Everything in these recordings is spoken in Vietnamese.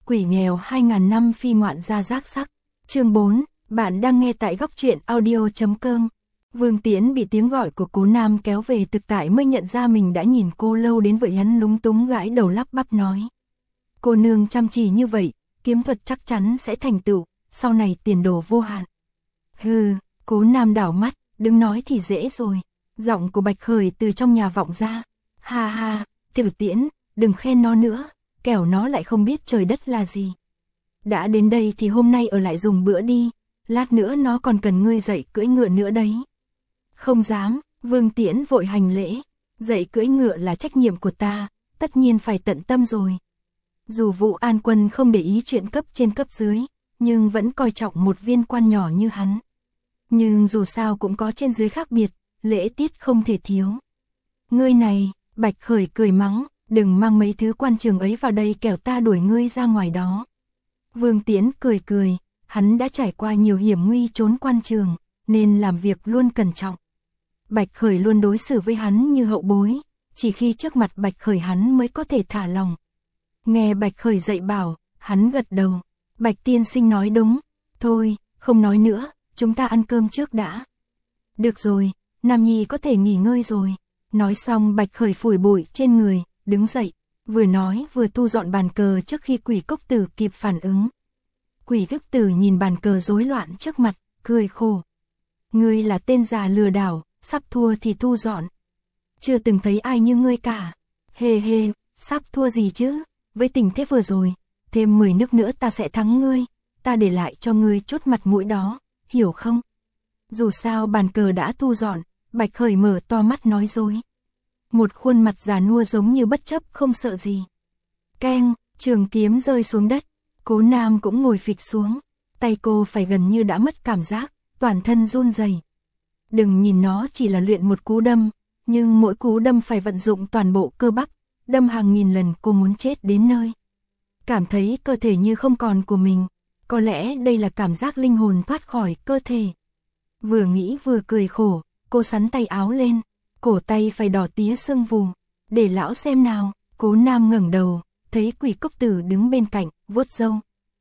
Quỷ nghèo 2000 năm phi ngoạn gia giác sắc. Chương 4, bạn đang nghe tại góc truyện audio.com. Vương Tiễn bị tiếng gọi của Cố Nam kéo về thực tại mới nhận ra mình đã nhìn cô lâu đến vậy. Hắn lúng túng gãi đầu lắp bắp nói: cô nương chăm chỉ như vậy, kiếm thuật chắc chắn sẽ thành tựu, sau này tiền đồ vô hạn. Hừ, Cố Nam đảo mắt, đừng nói thì dễ rồi. Giọng của Bạch Khởi từ trong nhà vọng ra: ha ha, Tiểu Tiễn, đừng khen nó nữa, kẻo nó lại không biết trời đất là gì. Đã đến đây thì hôm nay ở lại dùng bữa đi, lát nữa nó còn cần ngươi dạy cưỡi ngựa nữa đấy. Không dám, Vương Tiễn vội hành lễ, dạy cưỡi ngựa là trách nhiệm của ta, tất nhiên phải tận tâm rồi. Dù Vũ An Quân không để ý chuyện cấp trên cấp dưới, nhưng vẫn coi trọng một viên quan nhỏ như hắn. Nhưng dù sao cũng có trên dưới khác biệt, lễ tiết không thể thiếu. Ngươi này, Bạch Khởi cười mắng, đừng mang mấy thứ quan trường ấy vào đây kẻo ta đuổi ngươi ra ngoài đó. Vương Tiễn cười cười, hắn đã trải qua nhiều hiểm nguy trốn quan trường, nên làm việc luôn cẩn trọng. Bạch Khởi luôn đối xử với hắn như hậu bối, chỉ khi trước mặt Bạch Khởi hắn mới có thể thả lòng. Nghe Bạch Khởi dạy bảo, hắn gật đầu. Bạch tiên sinh nói đúng, thôi, không nói nữa, chúng ta ăn cơm trước đã. Được rồi, Nam Nhi có thể nghỉ ngơi rồi. Nói xong Bạch Khởi phủi bụi trên người, đứng dậy, vừa nói vừa thu dọn bàn cờ trước khi Quỷ Cốc Tử kịp phản ứng. Quỷ Cốc Tử nhìn bàn cờ rối loạn trước mặt, cười khổ. Ngươi là tên già lừa đảo, sắp thua thì thu dọn. Chưa từng thấy ai như ngươi cả. Hê hê, sắp thua gì chứ, với tình thế vừa rồi, thêm 10 nước nữa ta sẽ thắng ngươi, ta để lại cho ngươi chút mặt mũi đó, hiểu không? Dù sao bàn cờ đã thu dọn, Bạch Khởi mở to mắt nói dối. Một khuôn mặt già nua giống như bất chấp không sợ gì. Keng, trường kiếm rơi xuống đất, Cố Nam cũng ngồi phịch xuống, tay cô phải gần như đã mất cảm giác, toàn thân run rẩy. Đừng nhìn nó chỉ là luyện một cú đâm, nhưng mỗi cú đâm phải vận dụng toàn bộ cơ bắp, đâm hàng nghìn lần cô muốn chết đến nơi. Cảm thấy cơ thể như không còn của mình, có lẽ đây là cảm giác linh hồn thoát khỏi cơ thể. Vừa nghĩ vừa cười khổ, cô xắn tay áo lên, cổ tay phải đỏ tía sưng vù. Để lão xem nào. Cố Nam ngẩng đầu, thấy Quỷ Cốc Tử đứng bên cạnh, vuốt râu.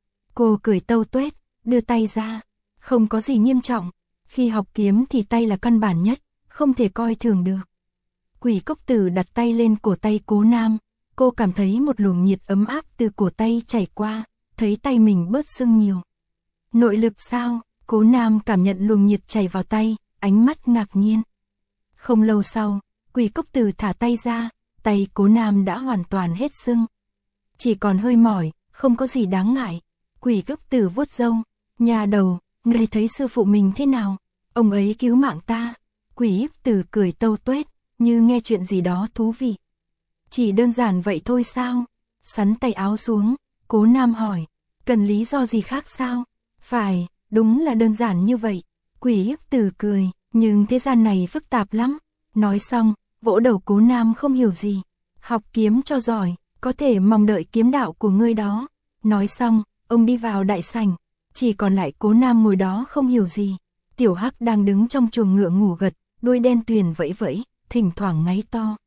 Cô cười tâu tuét, đưa tay ra. Không có gì nghiêm trọng, khi học kiếm thì tay là căn bản nhất, không thể coi thường được. Quỷ Cốc Tử đặt tay lên cổ tay Cố Nam, cô cảm thấy một luồng nhiệt ấm áp từ cổ tay chảy qua, thấy tay mình bớt sưng nhiều. Nội lực sao? Cố Nam cảm nhận luồng nhiệt chảy vào tay, ánh mắt ngạc nhiên. Không lâu sau, Quỷ Cốc Tử thả tay ra, tay Cố Nam đã hoàn toàn hết sưng. Chỉ còn hơi mỏi, không có gì đáng ngại. Quỷ Cốc Tử vuốt râu, nhà đầu, ngươi thấy sư phụ mình thế nào? Ông ấy cứu mạng ta. Quỷ Cốc Tử cười tâu tuét, như nghe chuyện gì đó thú vị. Chỉ đơn giản vậy thôi sao? Xắn tay áo xuống, Cố Nam hỏi, cần lý do gì khác sao? Phải, đúng là đơn giản như vậy. Quỷ Cốc Tử cười, nhưng thế gian này phức tạp lắm. Nói xong, vỗ đầu Cố Nam không hiểu gì. Học kiếm cho giỏi, có thể mong đợi kiếm đạo của ngươi đó. Nói xong, ông đi vào đại sảnh, chỉ còn lại Cố Nam ngồi đó không hiểu gì. Tiểu Hắc đang đứng trong chuồng ngựa ngủ gật, đuôi đen tuyền vẫy vẫy, thỉnh thoảng ngáy to.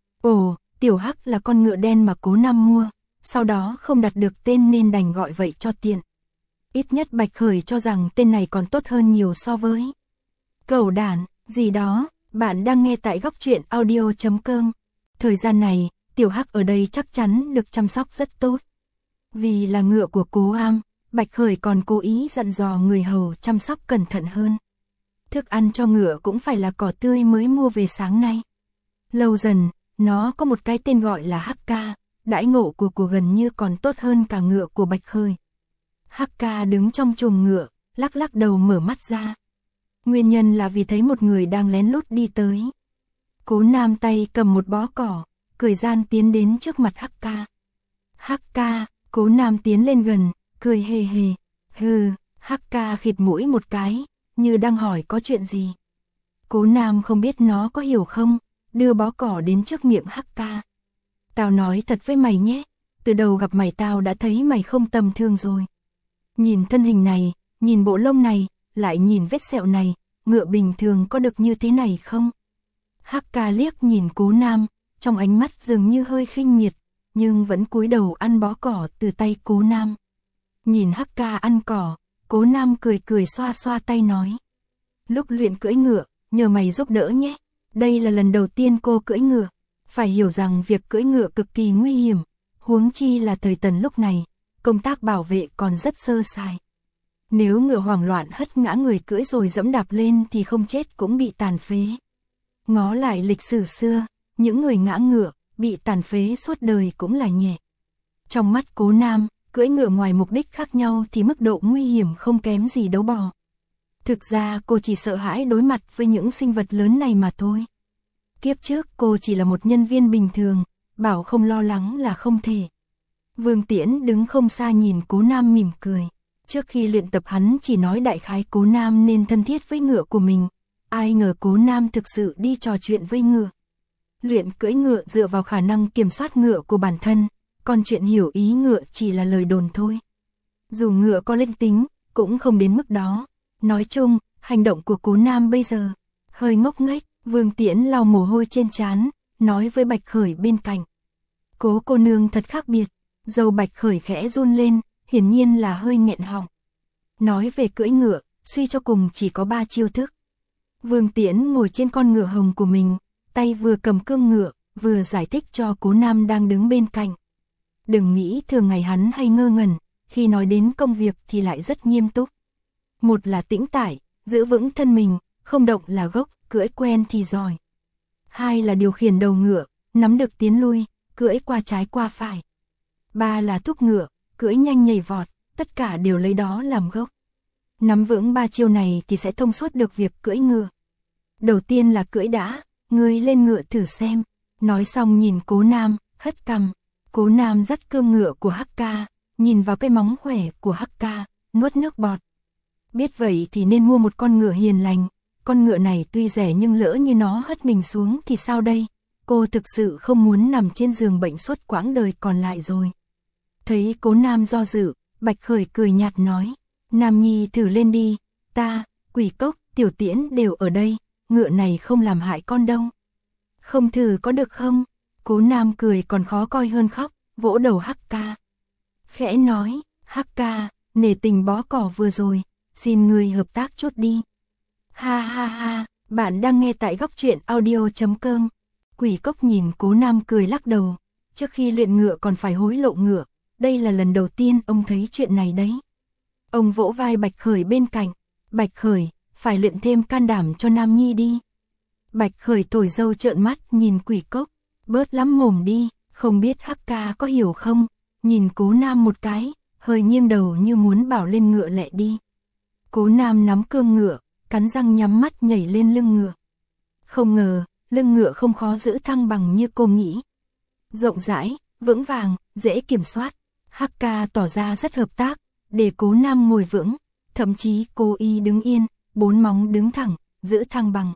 Ồ, Tiểu Hắc là con ngựa đen mà Cố Nam mua, sau đó không đặt được tên nên đành gọi vậy cho tiện. Ít nhất Bạch Khởi cho rằng tên này còn tốt hơn nhiều so với cẩu đản gì đó. Bạn đang nghe tại góc truyện audio.com. Thời gian này, Tiểu Hắc ở đây chắc chắn được chăm sóc rất tốt. Vì là ngựa của Cố Am, Bạch Khởi còn cố ý dặn dò người hầu chăm sóc cẩn thận hơn. Thức ăn cho ngựa cũng phải là cỏ tươi mới mua về sáng nay. Lâu dần, nó có một cái tên gọi là Hắc Ca, đãi ngộ của gần như còn tốt hơn cả ngựa của Bạch Khởi. Hắc Ca đứng trong chuồng ngựa, lắc lắc đầu mở mắt ra. Nguyên nhân là vì thấy một người đang lén lút đi tới. Cố Nam tay cầm một bó cỏ, cười gian tiến đến trước mặt Hắc Ca. Hắc Ca, Cố Nam tiến lên gần, cười hề hề. Hừ, Hắc Ca khịt mũi một cái, như đang hỏi có chuyện gì. Cố Nam không biết nó có hiểu không, đưa bó cỏ đến trước miệng Hắc Ca. Tao nói thật với mày nhé, từ đầu gặp mày tao đã thấy mày không tầm thường rồi. Nhìn thân hình này, nhìn bộ lông này, lại nhìn vết sẹo này, ngựa bình thường có được như thế này không? Hắc Ca liếc nhìn Cố Nam, trong ánh mắt dường như hơi khinh miệt, nhưng vẫn cúi đầu ăn bó cỏ từ tay Cố Nam. Nhìn Hắc Ca ăn cỏ, Cố Nam cười cười xoa xoa tay nói. Lúc luyện cưỡi ngựa, nhờ mày giúp đỡ nhé. Đây là lần đầu tiên cô cưỡi ngựa. Phải hiểu rằng việc cưỡi ngựa cực kỳ nguy hiểm, huống chi là thời Tần lúc này, công tác bảo vệ còn rất sơ sài. Nếu ngựa hoảng loạn hất ngã người cưỡi rồi dẫm đạp lên thì không chết cũng bị tàn phế. Ngó lại lịch sử xưa, những người ngã ngựa, bị tàn phế suốt đời cũng là nhẹ. Trong mắt Cố Nam, cưỡi ngựa ngoài mục đích khác nhau thì mức độ nguy hiểm không kém gì đấu bò. Thực ra cô chỉ sợ hãi đối mặt với những sinh vật lớn này mà thôi. Kiếp trước cô chỉ là một nhân viên bình thường, bảo không lo lắng là không thể. Vương Tiễn đứng không xa nhìn Cố Nam mỉm cười. Trước khi luyện tập hắn chỉ nói đại khái Cố Nam nên thân thiết với ngựa của mình. Ai ngờ Cố Nam thực sự đi trò chuyện với ngựa. Luyện cưỡi ngựa dựa vào khả năng kiểm soát ngựa của bản thân, còn chuyện hiểu ý ngựa chỉ là lời đồn thôi. Dù ngựa có linh tính, cũng không đến mức đó. Nói chung, hành động của Cố Nam bây giờ hơi ngốc nghếch. Vương Tiễn lau mồ hôi trên trán, nói với Bạch Khởi bên cạnh. Cố cô nương thật khác biệt. Dâu Bạch Khởi khẽ run lên, hiển nhiên là hơi nghẹn họng. Nói về cưỡi ngựa, suy cho cùng chỉ có 3 chiêu thức. Vương Tiễn ngồi trên con ngựa hồng của mình, tay vừa cầm cương ngựa, vừa giải thích cho Cố Nam đang đứng bên cạnh. Đừng nghĩ thường ngày hắn hay ngơ ngẩn, khi nói đến công việc thì lại rất nghiêm túc. Một là tĩnh tại, giữ vững thân mình, không động là gốc, cưỡi quen thì giỏi. Hai là điều khiển đầu ngựa, nắm được tiến lui, cưỡi qua trái qua phải. Ba là thúc ngựa, cưỡi nhanh nhảy vọt, tất cả đều lấy đó làm gốc. Nắm vững 3 chiêu này thì sẽ thông suốt được việc cưỡi ngựa. Đầu tiên là cưỡi đã, ngươi lên ngựa thử xem. Nói xong nhìn Cố Nam, hất cằm. Cố Nam dắt cương ngựa của Hắc Ca, nhìn vào cái móng khỏe của Hắc Ca, nuốt nước bọt. Biết vậy thì nên mua một con ngựa hiền lành. Con ngựa này tuy rẻ nhưng lỡ như nó hất mình xuống thì sao đây? Cô thực sự không muốn nằm trên giường bệnh suốt quãng đời còn lại rồi. Thấy Cố Nam do dự, Bạch Khởi cười nhạt nói. Nam Nhi thử lên đi, ta, Quỷ Cốc, Tiểu Tiễn đều ở đây, ngựa này không làm hại con đâu. Không thử có được không? Cố Nam cười còn khó coi hơn khóc, vỗ đầu Hắc Ca. Khẽ nói, Hắc Ca, nể tình bó cỏ vừa rồi, xin ngươi hợp tác chút đi. Ha ha ha, bạn đang nghe tại góc truyện audio.com. Quỷ Cốc nhìn Cố Nam cười lắc đầu. Trước khi luyện ngựa còn phải hối lộ ngựa, đây là lần đầu tiên ông thấy chuyện này đấy. Ông vỗ vai Bạch Khởi bên cạnh. Bạch Khởi, phải luyện thêm can đảm cho Nam Nhi đi. Bạch Khởi thổi dâu trợn mắt nhìn Quỷ Cốc. Bớt lắm mồm đi, không biết Hắc Ca có hiểu không? Nhìn Cố Nam một cái, hơi nghiêng đầu như muốn bảo lên ngựa lẹ đi. Cố Nam nắm cương ngựa, cắn răng nhắm mắt nhảy lên lưng ngựa. Không ngờ, lưng ngựa không khó giữ thăng bằng như cô nghĩ. Rộng rãi, vững vàng, dễ kiểm soát. Hắc Ca tỏ ra rất hợp tác, để Cố Nam ngồi vững, thậm chí cô y đứng yên, 4 móng đứng thẳng, giữ thăng bằng.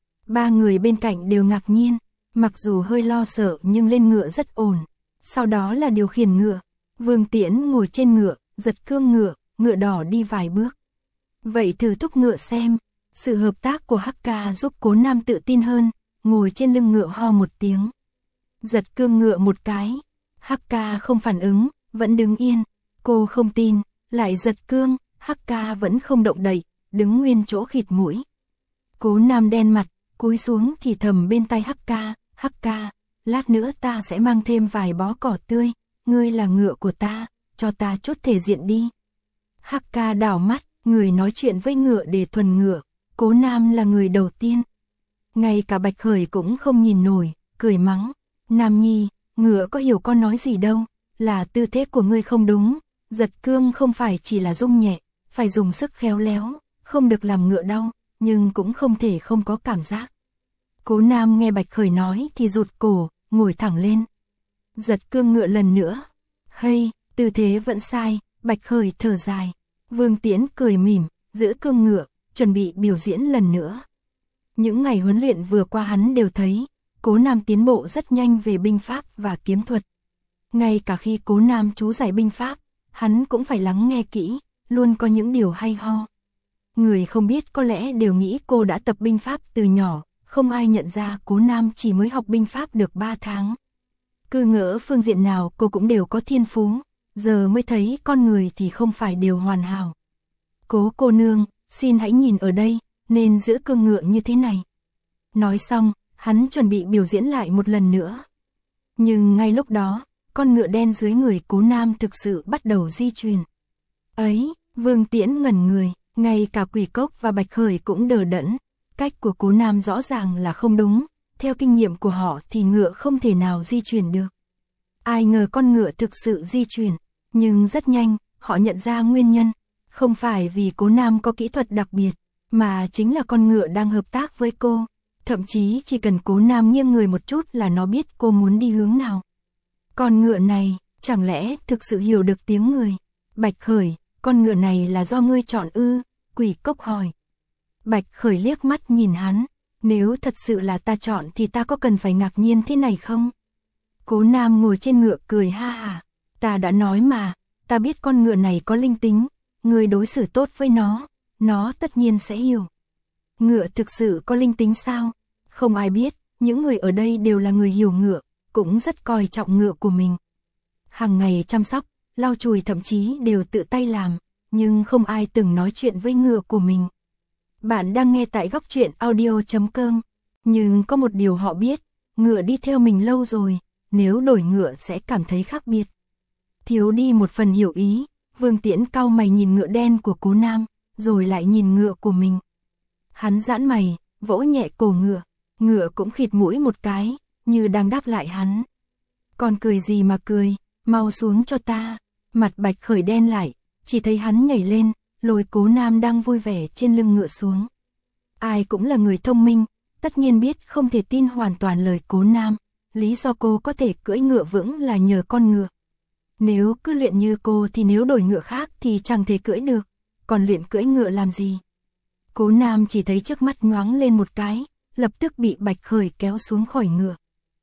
3 người bên cạnh đều ngạc nhiên, mặc dù hơi lo sợ nhưng lên ngựa rất ổn. Sau đó là điều khiển ngựa. Vương Tiễn ngồi trên ngựa, giật cương ngựa, ngựa đỏ đi vài bước. Vậy thử thúc ngựa xem. Sự hợp tác của Hắc Ca giúp Cố Nam tự tin hơn, ngồi trên lưng ngựa ho một tiếng. Giật cương ngựa một cái, Hắc Ca không phản ứng, vẫn đứng yên. Cô không tin, lại giật cương, Hắc Ca vẫn không động đậy, đứng nguyên chỗ khịt mũi. Cố Nam đen mặt, cúi xuống thì thầm bên tai Hắc Ca, Hắc Ca, lát nữa ta sẽ mang thêm vài bó cỏ tươi, ngươi là ngựa của ta, cho ta chút thể diện đi. Hắc Ca đảo mắt, người nói chuyện với ngựa để thuần ngựa, Cố Nam là người đầu tiên. Ngay cả Bạch Khởi cũng không nhìn nổi, cười mắng, Nam Nhi, ngựa có hiểu con nói gì đâu, là tư thế của ngươi không đúng, giật cương không phải chỉ là rung nhẹ, phải dùng sức khéo léo, không được làm ngựa đau, nhưng cũng không thể không có cảm giác. Cố Nam nghe Bạch Khởi nói thì rụt cổ, ngồi thẳng lên. Giật cương ngựa lần nữa. Hay, tư thế vẫn sai, Bạch Khởi thở dài. Vương Tiễn cười mỉm, giữ cương ngựa, chuẩn bị biểu diễn lần nữa. Những ngày huấn luyện vừa qua hắn đều thấy, Cố Nam tiến bộ rất nhanh về binh pháp và kiếm thuật. Ngay cả khi Cố Nam chú giải binh pháp, hắn cũng phải lắng nghe kỹ, luôn có những điều hay ho. Người không biết có lẽ đều nghĩ cô đã tập binh pháp từ nhỏ, không ai nhận ra Cố Nam chỉ mới học binh pháp được 3 tháng. Cứ ngỡ phương diện nào cô cũng đều có thiên phú, giờ mới thấy con người thì không phải đều hoàn hảo. Cố cô nương, xin hãy nhìn ở đây, nên giữ cương ngựa như thế này. Nói xong, hắn chuẩn bị biểu diễn lại một lần nữa. Nhưng ngay lúc đó, con ngựa đen dưới người Cố Nam thực sự bắt đầu di chuyển. Ấy, Vương Tiễn ngẩn người, ngay cả Quỷ Cốc và Bạch Khởi cũng đờ đẫn. Cách của Cố Nam rõ ràng là không đúng, theo kinh nghiệm của họ thì ngựa không thể nào di chuyển được. Ai ngờ con ngựa thực sự di chuyển, nhưng rất nhanh, họ nhận ra nguyên nhân. Không phải vì Cố Nam có kỹ thuật đặc biệt, mà chính là con ngựa đang hợp tác với cô. Thậm chí chỉ cần Cố Nam nghiêng người một chút là nó biết cô muốn đi hướng nào. Con ngựa này, chẳng lẽ thực sự hiểu được tiếng người? Bạch Khởi, con ngựa này là do ngươi chọn ư? Quỷ Cốc hỏi. Bạch Khởi liếc mắt nhìn hắn, nếu thật sự là ta chọn thì ta có cần phải ngạc nhiên thế này không? Cố Nam ngồi trên ngựa cười ha hả, ta đã nói mà, ta biết con ngựa này có linh tính, ngươi đối xử tốt với nó tất nhiên sẽ hiểu. Ngựa thực sự có linh tính sao? Không ai biết, những người ở đây đều là người hiểu ngựa, cũng rất coi trọng ngựa của mình. Hàng ngày chăm sóc, lau chùi thậm chí đều tự tay làm, nhưng không ai từng nói chuyện với ngựa của mình. Bạn đang nghe tại Góc Truyện Audio.com, nhưng có một điều họ biết, ngựa đi theo mình lâu rồi, nếu đổi ngựa sẽ cảm thấy khác biệt. Thiếu đi một phần hiểu ý, Vương Tiễn cau mày nhìn ngựa đen của Cố Nam, rồi lại nhìn ngựa của mình. Hắn giãn mày, vỗ nhẹ cổ ngựa, ngựa cũng khịt mũi một cái, như đang đáp lại hắn. Còn cười gì mà cười, mau xuống cho ta. Mặt Bạch Khởi đen lại, chỉ thấy hắn nhảy lên, lôi Cố Nam đang vui vẻ trên lưng ngựa xuống. Ai cũng là người thông minh, tất nhiên biết không thể tin hoàn toàn lời Cố Nam, lý do cô có thể cưỡi ngựa vững là nhờ con ngựa. Nếu cứ luyện như cô thì nếu đổi ngựa khác thì chẳng thể cưỡi được, còn luyện cưỡi ngựa làm gì? Cố Nam chỉ thấy trước mắt nhoáng lên một cái, lập tức bị Bạch Khởi kéo xuống khỏi ngựa.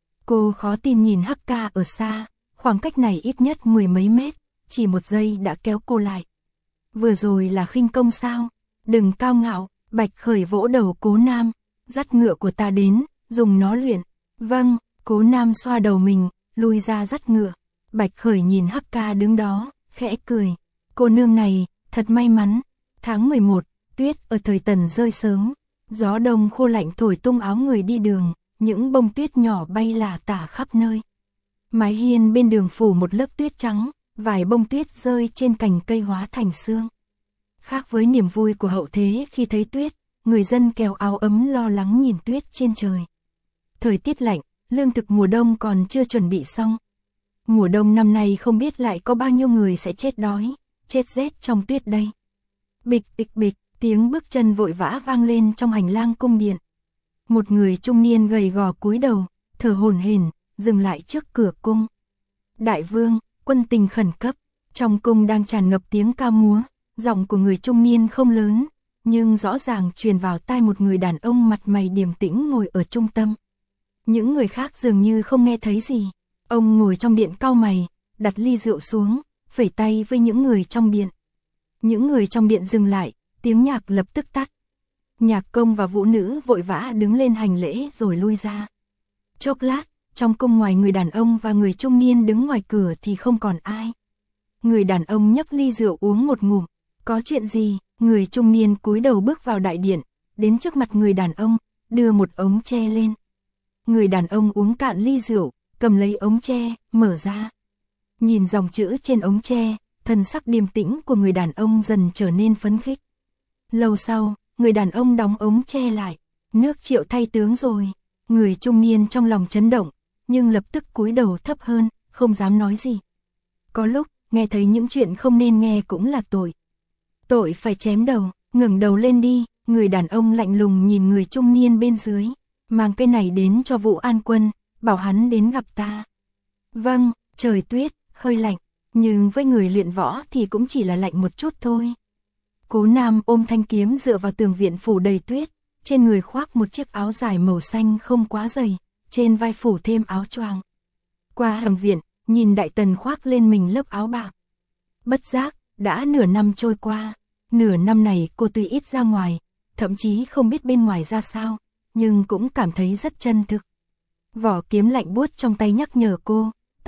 Cô khó tin nhìn Hắc Ca ở xa, khoảng cách này ít nhất 10 mấy mét, chỉ một giây đã kéo cô lại. Vừa rồi là khinh công sao? Đừng cao ngạo, Bạch Khởi vỗ đầu Cố Nam, dắt ngựa của ta đến, dùng nó luyện. Vâng, Cố Nam xoa đầu mình, lui ra dắt ngựa. Bạch Khởi nhìn Hắc Ca đứng đó, khẽ cười. Cô nương này, thật may mắn. Tháng 11, tuyết ở thời Tần rơi sớm. Gió đông khô lạnh thổi tung áo người đi đường, những bông tuyết nhỏ bay lả tả khắp nơi. Mái hiên bên đường phủ một lớp tuyết trắng, vài bông tuyết rơi trên cành cây hóa thành sương. Khác với niềm vui của hậu thế khi thấy tuyết, người dân kéo áo ấm lo lắng nhìn tuyết trên trời. Thời tiết lạnh, lương thực mùa đông còn chưa chuẩn bị xong. Mùa đông năm nay không biết lại có bao nhiêu người sẽ chết đói, chết rét trong tuyết đây. Bịch bịch bịch, tiếng bước chân vội vã vang lên trong hành lang cung điện. Một người trung niên gầy gò cúi đầu, thở hổn hển, dừng lại trước cửa cung. Đại vương, quân tình khẩn cấp, trong cung đang tràn ngập tiếng ca múa, giọng của người trung niên không lớn, nhưng rõ ràng truyền vào tai một người đàn ông mặt mày điềm tĩnh ngồi ở trung tâm. Những người khác dường như không nghe thấy gì. Ông ngồi trong điện cau mày, đặt ly rượu xuống, phẩy tay với những người trong điện. Những người trong điện dừng lại, tiếng nhạc lập tức tắt. Nhạc công và vũ nữ vội vã đứng lên hành lễ rồi lui ra. Chốc lát, trong cung ngoài người đàn ông và người trung niên đứng ngoài cửa thì không còn ai. Người đàn ông nhấc ly rượu uống một ngụm. Có chuyện gì? Người trung niên cúi đầu bước vào đại điện, đến trước mặt người đàn ông, đưa một ống tre lên. Người đàn ông uống cạn ly rượu, cầm lấy ống tre, mở ra. Nhìn dòng chữ trên ống tre, thần sắc điềm tĩnh của người đàn ông dần trở nên phấn khích. Lâu sau, người đàn ông đóng ống tre lại. Nước Triệu thay tướng rồi. Người trung niên trong lòng chấn động, nhưng lập tức cúi đầu thấp hơn, không dám nói gì. Có lúc, nghe thấy những chuyện không nên nghe cũng là tội. Tội phải chém đầu, ngẩng đầu lên đi. Người đàn ông lạnh lùng nhìn người trung niên bên dưới. Mang cái này đến cho Vũ An Quân, bảo hắn đến gặp ta. Vâng, trời tuyết, hơi lạnh, nhưng với người luyện võ thì cũng chỉ là lạnh một chút thôi. Cố Nam ôm thanh kiếm dựa vào tường viện phủ đầy tuyết, trên người khoác một chiếc áo dài màu xanh không quá dày, trên vai phủ thêm áo choàng. Qua hầm viện, nhìn Đại Tần khoác lên mình lớp áo bạc. Bất giác, đã nửa năm trôi qua, nửa năm này cô tuy ít ra ngoài, thậm chí không biết bên ngoài ra sao, nhưng cũng cảm thấy rất chân thực. Vỏ kiếm lạnh buốt trong tay nhắc nhở cô,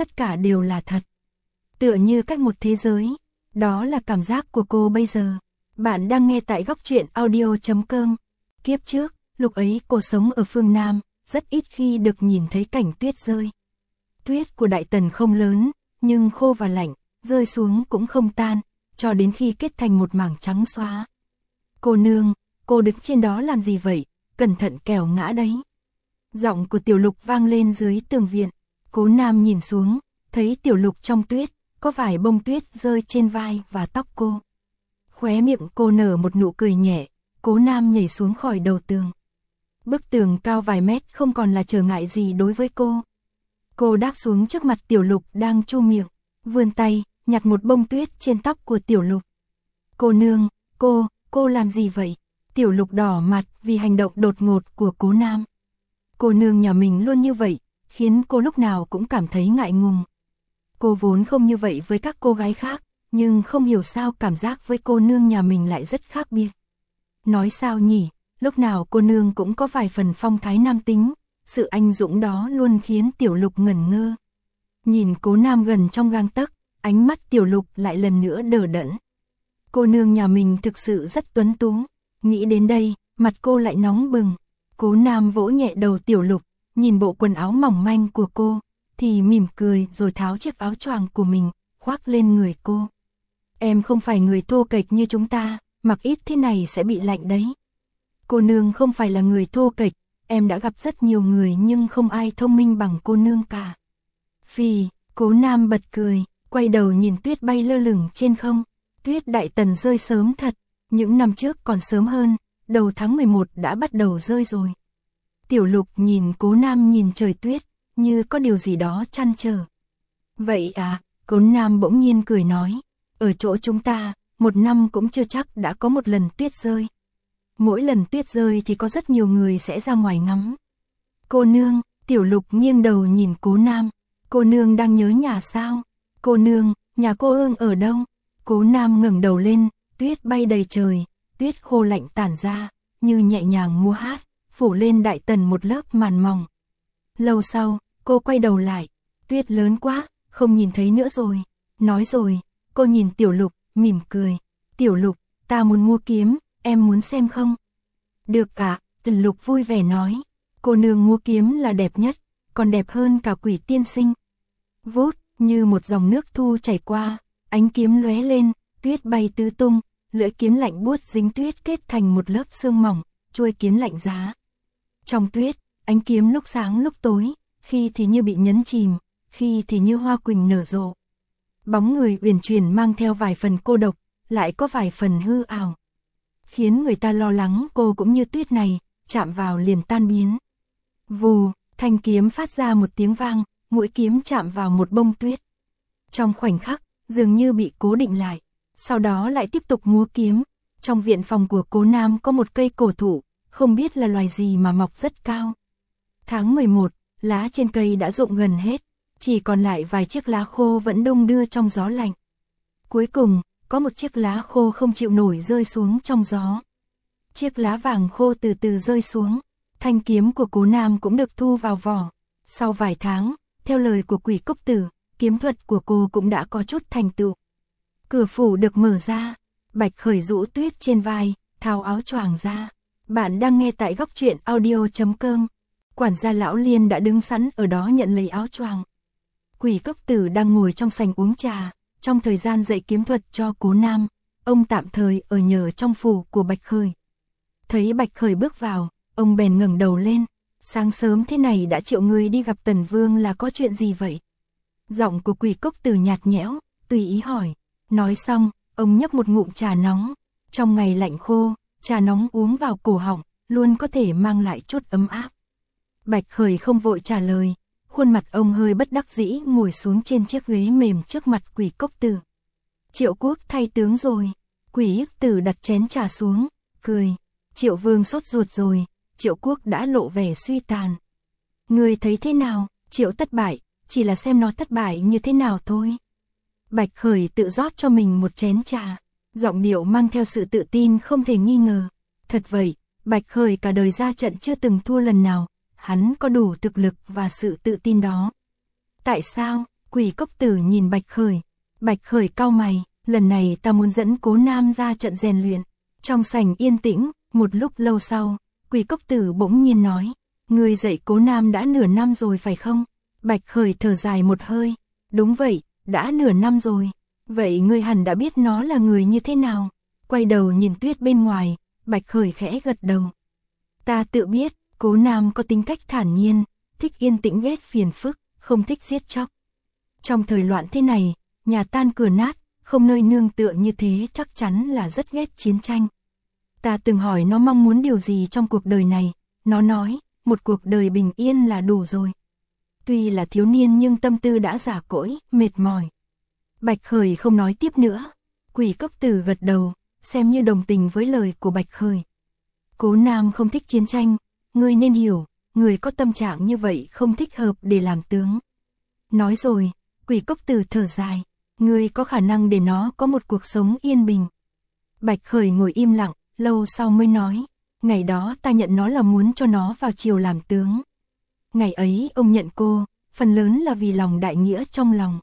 tất cả đều là thật. Tựa như cách một thế giới, đó là cảm giác của cô bây giờ. Bạn đang nghe tại góc truyện audio.com. Kiếp trước, lúc ấy cô sống ở phương Nam, rất ít khi được nhìn thấy cảnh tuyết rơi. Tuyết của Đại Tần không lớn, nhưng khô và lạnh, rơi xuống cũng không tan, cho đến khi kết thành một mảng trắng xóa. Cô nương, cô đứng trên đó làm gì vậy, cẩn thận kẻo ngã đấy. Giọng của Tiểu Lục vang lên dưới tường viện. Cố Nam nhìn xuống, thấy Tiểu Lục trong tuyết, có vài bông tuyết rơi trên vai và tóc cô. Khóe miệng cô nở một nụ cười nhẹ, Cố Nam nhảy xuống khỏi đầu tường. Bức tường cao vài mét không còn là trở ngại gì đối với cô. Cô đáp xuống trước mặt Tiểu Lục đang chu miệng, vươn tay, nhặt một bông tuyết trên tóc của Tiểu Lục. Cô nương, cô làm gì vậy? Tiểu Lục đỏ mặt vì hành động đột ngột của Cố Nam. Cô nương nhà mình luôn như vậy, khiến cô lúc nào cũng cảm thấy ngại ngùng. Cô vốn không như vậy với các cô gái khác, nhưng không hiểu sao cảm giác với cô nương nhà mình lại rất khác biệt. Nói sao nhỉ, lúc nào cô nương cũng có vài phần phong thái nam tính, sự anh dũng đó luôn khiến Tiểu Lục ngẩn ngơ. Nhìn Cố Nam gần trong gang tấc, ánh mắt Tiểu Lục lại lần nữa đờ đẫn. Cô nương nhà mình thực sự rất tuấn tú, nghĩ đến đây, mặt cô lại nóng bừng. Cố Nam vỗ nhẹ đầu Tiểu Lục, nhìn bộ quần áo mỏng manh của cô, thì mỉm cười rồi tháo chiếc áo choàng của mình, khoác lên người cô. Em không phải người thô kệch như chúng ta, mặc ít thế này sẽ bị lạnh đấy. Cô nương không phải là người thô kệch, em đã gặp rất nhiều người nhưng không ai thông minh bằng cô nương cả. Phì, Cố Nam bật cười, quay đầu nhìn tuyết bay lơ lửng trên không. Tuyết Đại Tần rơi sớm thật, những năm trước còn sớm hơn, đầu tháng 11 đã bắt đầu rơi rồi. Tiểu Lục nhìn Cố Nam nhìn trời tuyết, như có điều gì đó trăn trở. Vậy à, Cố Nam bỗng nhiên cười nói, ở chỗ chúng ta, một năm cũng chưa chắc đã có một lần tuyết rơi. Mỗi lần tuyết rơi thì có rất nhiều người sẽ ra ngoài ngắm. Cô nương, Tiểu Lục nghiêng đầu nhìn Cố Nam, cô nương đang nhớ nhà sao? Cô nương, nhà cô ương ở đâu? Cố Nam ngẩng đầu lên, tuyết bay đầy trời, tuyết khô lạnh tản ra, như nhẹ nhàng múa hát, phủ lên Đại Tần một lớp màn mỏng. Lâu sau, cô quay đầu lại, tuyết lớn quá, không nhìn thấy nữa rồi. Nói rồi, cô nhìn Tiểu Lục, mỉm cười. Tiểu Lục, ta muốn mua kiếm, em muốn xem không? Được ạ, Tiểu Lục vui vẻ nói. Cô nương mua kiếm là đẹp nhất, còn đẹp hơn cả Quỷ tiên sinh. Vút, như một dòng nước thu chảy qua, ánh kiếm lóe lên, tuyết bay tứ tung, lưỡi kiếm lạnh buốt dính tuyết kết thành một lớp sương mỏng, chuôi kiếm lạnh giá. Trong tuyết, ánh kiếm lúc sáng lúc tối, khi thì như bị nhấn chìm, khi thì như hoa quỳnh nở rộ. Bóng người uyển chuyển mang theo vài phần cô độc, lại có vài phần hư ảo, khiến người ta lo lắng cô cũng như tuyết này, chạm vào liền tan biến. Vù, thanh kiếm phát ra một tiếng vang, mũi kiếm chạm vào một bông tuyết. Trong khoảnh khắc, dường như bị cố định lại, sau đó lại tiếp tục múa kiếm. Trong viện phòng của Cố Nam có một cây cổ thụ, không biết là loài gì mà mọc rất cao. Tháng 11, lá trên cây đã rụng gần hết, chỉ còn lại vài chiếc lá khô vẫn đung đưa trong gió lạnh. Cuối cùng, có một chiếc lá khô không chịu nổi rơi xuống trong gió. Chiếc lá vàng khô từ từ rơi xuống, thanh kiếm của Cố Nam cũng được thu vào vỏ. Sau vài tháng, theo lời của Quỷ Cốc Tử, kiếm thuật của cô cũng đã có chút thành tựu. Cửa phủ được mở ra, Bạch Khởi rũ tuyết trên vai, tháo áo choàng ra. Bạn đang nghe tại góc truyện audio.com. Quản gia lão Liên đã đứng sẵn ở đó nhận lấy áo choàng. Quỷ Cốc Tử đang ngồi trong sảnh uống trà, trong thời gian dạy kiếm thuật cho Cố Nam, ông tạm thời ở nhờ trong phủ của Bạch Khởi. Thấy Bạch Khởi bước vào, ông bèn ngẩng đầu lên, sáng sớm thế này đã triệu người đi gặp Tần Vương là có chuyện gì vậy? Giọng của Quỷ Cốc Tử nhạt nhẽo, tùy ý hỏi. Nói xong, ông nhấp một ngụm trà nóng. Trong ngày lạnh khô, trà nóng uống vào cổ họng, luôn có thể mang lại chút ấm áp. Bạch Khởi không vội trả lời, khuôn mặt ông hơi bất đắc dĩ ngồi xuống trên chiếc ghế mềm trước mặt Quỷ Cốc Tử. Triệu Quốc thay tướng rồi. Quỷ Cốc Tử đặt chén trà xuống, cười. Triệu Vương sốt ruột rồi, Triệu Quốc đã lộ vẻ suy tàn. Người thấy thế nào? Triệu thất bại, chỉ là xem nó thất bại như thế nào thôi. Bạch Khởi tự rót cho mình một chén trà, giọng điệu mang theo sự tự tin không thể nghi ngờ. Thật vậy, Bạch Khởi cả đời ra trận chưa từng thua lần nào, hắn có đủ thực lực và sự tự tin đó. Tại sao? Quỷ cốc tử nhìn Bạch Khởi. Bạch Khởi cau mày, lần này ta muốn dẫn Cố Nam ra trận rèn luyện. Trong sảnh yên tĩnh, một lúc lâu sau, Quỷ cốc tử bỗng nhiên nói, ngươi dạy Cố Nam đã nửa năm rồi phải không? Bạch Khởi thở dài một hơi, đúng vậy, đã nửa năm rồi. Vậy ngươi hẳn đã biết nó là người như thế nào? Quay đầu nhìn Tuyết bên ngoài, Bạch Khởi khẽ gật đầu. Ta tự biết, Cố Nam có tính cách thản nhiên, thích yên tĩnh ghét phiền phức, không thích giết chóc. Trong thời loạn thế này, nhà tan cửa nát, không nơi nương tựa như thế chắc chắn là rất ghét chiến tranh. Ta từng hỏi nó mong muốn điều gì trong cuộc đời này, nó nói, một cuộc đời bình yên là đủ rồi. Tuy là thiếu niên nhưng tâm tư đã già cỗi, mệt mỏi. Bạch Khởi không nói tiếp nữa. Quỷ cốc tử gật đầu, xem như đồng tình với lời của Bạch Khởi. Cố Nam không thích chiến tranh, ngươi nên hiểu, người có tâm trạng như vậy không thích hợp để làm tướng. Nói rồi, Quỷ cốc tử thở dài, ngươi có khả năng để nó có một cuộc sống yên bình. Bạch Khởi ngồi im lặng, lâu sau mới nói, ngày đó ta nhận nó là muốn cho nó vào triều làm tướng. Ngày ấy ông nhận cô, phần lớn là vì lòng đại nghĩa trong lòng.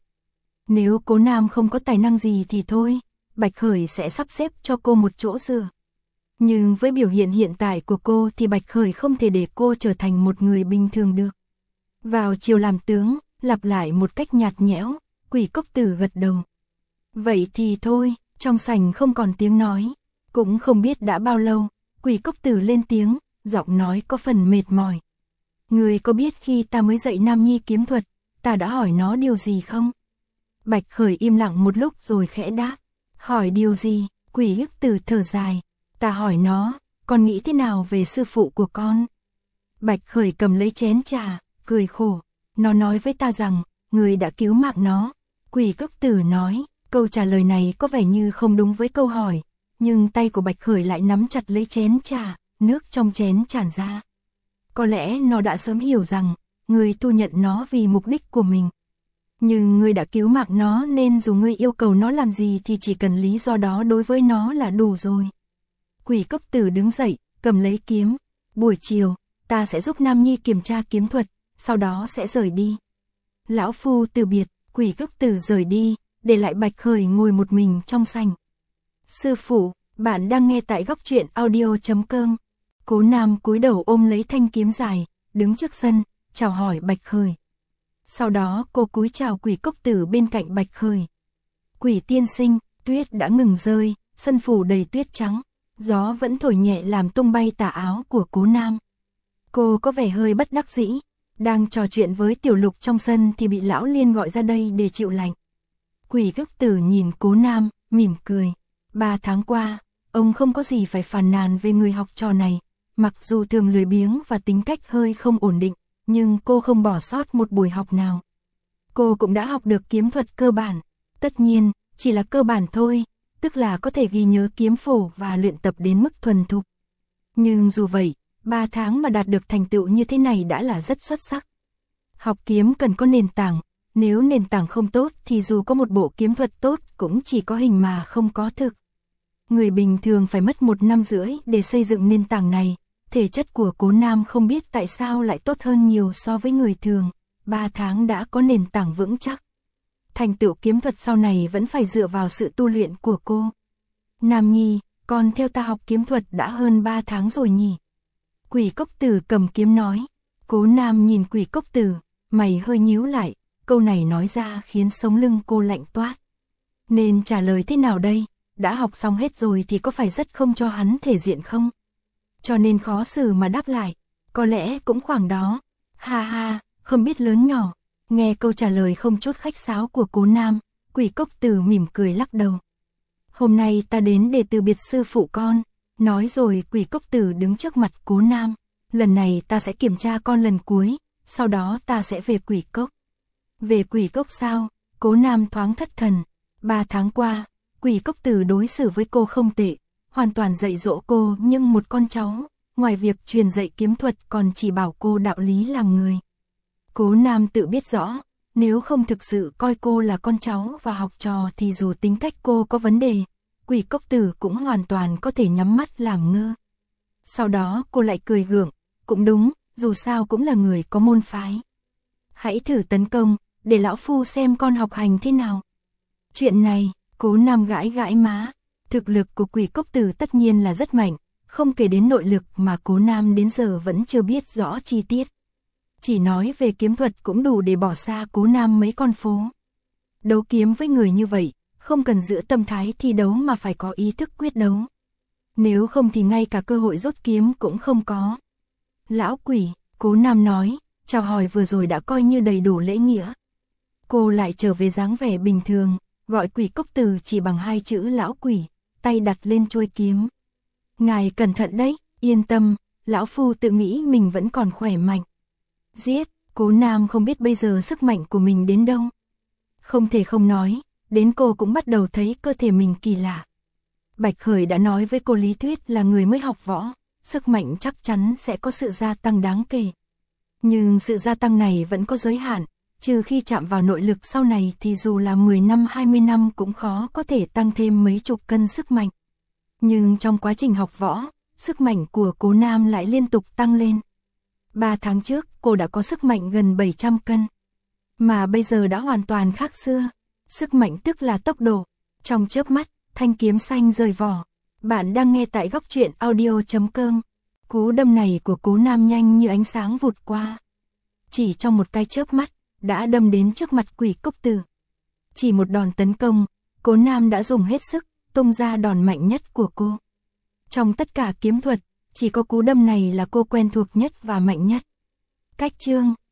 Nếu Cố Nam không có tài năng gì thì thôi, Bạch Khởi sẽ sắp xếp cho cô một chỗ dựa. Nhưng với biểu hiện hiện tại của cô thì Bạch Khởi không thể để cô trở thành một người bình thường được. Vào triều làm tướng, lặp lại một cách nhạt nhẽo, Quỷ cốc tử gật đầu. Vậy thì thôi, trong sảnh không còn tiếng nói. Cũng không biết đã bao lâu, Quỷ cốc tử lên tiếng, giọng nói có phần mệt mỏi. Người có biết khi ta mới dạy Nam Nhi kiếm thuật, ta đã hỏi nó điều gì không? Bạch Khởi im lặng một lúc rồi khẽ đáp. Hỏi điều gì? Quỷ cốc tử thở dài. Ta hỏi nó, con nghĩ thế nào về sư phụ của con? Bạch Khởi cầm lấy chén trà, cười khổ. Nó nói với ta rằng, người đã cứu mạng nó. Quỷ cốc tử nói, câu trả lời này có vẻ như không đúng với câu hỏi. Nhưng tay của Bạch Khởi lại nắm chặt lấy chén trà, nước trong chén tràn ra. Có lẽ nó đã sớm hiểu rằng, người thu nhận nó vì mục đích của mình. Nhưng người đã cứu mạng nó nên dù ngươi yêu cầu nó làm gì thì chỉ cần lý do đó đối với nó là đủ rồi. Quỷ cốc tử đứng dậy, cầm lấy kiếm. Buổi chiều, ta sẽ giúp Nam Nhi kiểm tra kiếm thuật, sau đó sẽ rời đi. Lão phu từ biệt, Quỷ cốc tử rời đi, để lại Bạch Khởi ngồi một mình trong sảnh. Sư phụ, bạn đang nghe tại góc truyện audio.com. Cố Nam cúi đầu ôm lấy thanh kiếm dài, đứng trước sân, chào hỏi Bạch Khởi. Sau đó cô cúi chào Quỷ cốc tử bên cạnh Bạch Khởi. Quỷ tiên sinh, tuyết đã ngừng rơi, sân phủ đầy tuyết trắng, gió vẫn thổi nhẹ làm tung bay tà áo của Cố Nam. Cô có vẻ hơi bất đắc dĩ, đang trò chuyện với Tiểu Lục trong sân thì bị lão Liên gọi ra đây để chịu lạnh. Quỷ cốc tử nhìn Cố Nam, mỉm cười. 3 tháng qua, ông không có gì phải phàn nàn về người học trò này, mặc dù thường lười biếng và tính cách hơi không ổn định, nhưng cô không bỏ sót một buổi học nào. Cô cũng đã học được kiếm thuật cơ bản, tất nhiên, chỉ là cơ bản thôi, tức là có thể ghi nhớ kiếm phổ và luyện tập đến mức thuần thục. Nhưng dù vậy, 3 tháng mà đạt được thành tựu như thế này đã là rất xuất sắc. Học kiếm cần có nền tảng, nếu nền tảng không tốt thì dù có một bộ kiếm thuật tốt cũng chỉ có hình mà không có thực. Người bình thường phải mất 1 năm rưỡi để xây dựng nền tảng này, thể chất của Cố Nam không biết tại sao lại tốt hơn nhiều so với người thường, 3 tháng đã có nền tảng vững chắc. Thành tựu kiếm thuật sau này vẫn phải dựa vào sự tu luyện của cô. Nam Nhi, con theo ta học kiếm thuật đã hơn 3 tháng rồi nhỉ? Quỷ cốc tử cầm kiếm nói. Cố Nam nhìn Quỷ cốc tử, mày hơi nhíu lại, câu này nói ra khiến sống lưng cô lạnh toát. Nên trả lời thế nào đây? Đã học xong hết rồi thì có phải rất không cho hắn thể diện không? Cho nên khó xử mà đáp lại, có lẽ cũng khoảng đó. Ha ha, không biết lớn nhỏ. Nghe câu trả lời không chút khách sáo của Cố Nam, Quỷ cốc tử mỉm cười lắc đầu. Hôm nay ta đến để từ biệt sư phụ con. Nói rồi Quỷ cốc tử đứng trước mặt Cố Nam. Lần này ta sẽ kiểm tra con lần cuối, sau đó ta sẽ về Quỷ cốc. Về Quỷ cốc sao? Cố Nam thoáng thất thần. 3 tháng qua, Quỷ cốc tử đối xử với cô không tệ, hoàn toàn dạy dỗ cô, nhưng một con cháu, ngoài việc truyền dạy kiếm thuật còn chỉ bảo cô đạo lý làm người. Cố Nam tự biết rõ, nếu không thực sự coi cô là con cháu và học trò thì dù tính cách cô có vấn đề, Quỷ cốc tử cũng hoàn toàn có thể nhắm mắt làm ngơ. Sau đó cô lại cười gượng, cũng đúng, dù sao cũng là người có môn phái. Hãy thử tấn công, để lão phu xem con học hành thế nào. Chuyện này, Cố Nam gãi gãi má, thực lực của Quỷ Cốc Tử tất nhiên là rất mạnh, không kể đến nội lực mà Cố Nam đến giờ vẫn chưa biết rõ chi tiết. Chỉ nói về kiếm thuật cũng đủ để bỏ xa Cố Nam mấy con phố. Đấu kiếm với người như vậy, không cần giữ tâm thái thi đấu mà phải có ý thức quyết đấu. Nếu không thì ngay cả cơ hội rút kiếm cũng không có. Lão Quỷ, Cố Nam nói, chào hỏi vừa rồi đã coi như đầy đủ lễ nghĩa. Cô lại trở về dáng vẻ bình thường, gọi Quỷ Cốc Tử chỉ bằng 2 chữ lão quỷ, tay đặt lên chuôi kiếm. Ngài cẩn thận đấy, yên tâm, lão phu tự nghĩ mình vẫn còn khỏe mạnh. Giết, Cố Nam không biết bây giờ sức mạnh của mình đến đâu. Không thể không nói, đến cô cũng bắt đầu thấy cơ thể mình kỳ lạ. Bạch Khởi đã nói với cô lý thuyết là người mới học võ, sức mạnh chắc chắn sẽ có sự gia tăng đáng kể. Nhưng sự gia tăng này vẫn có giới hạn, trừ khi chạm vào nội lực sau này thì dù là 10 năm 20 năm cũng khó có thể tăng thêm mấy chục cân sức mạnh. Nhưng trong quá trình học võ, sức mạnh của Cố Nam lại liên tục tăng lên. 3 tháng trước cô đã có sức mạnh gần 700 cân. Mà bây giờ đã hoàn toàn khác xưa. Sức mạnh tức là tốc độ. Trong chớp mắt, thanh kiếm xanh rời vỏ. Bạn đang nghe tại góc truyện audio.com. Cú đâm này của Cố Nam nhanh như ánh sáng vụt qua. Chỉ trong một cái chớp mắt, đã đâm đến trước mặt Quỷ Cốc Tử. Chỉ một đòn tấn công, Cố Nam đã dùng hết sức, tung ra đòn mạnh nhất của cô. Trong tất cả kiếm thuật, chỉ có cú đâm này là cô quen thuộc nhất và mạnh nhất. Cách chương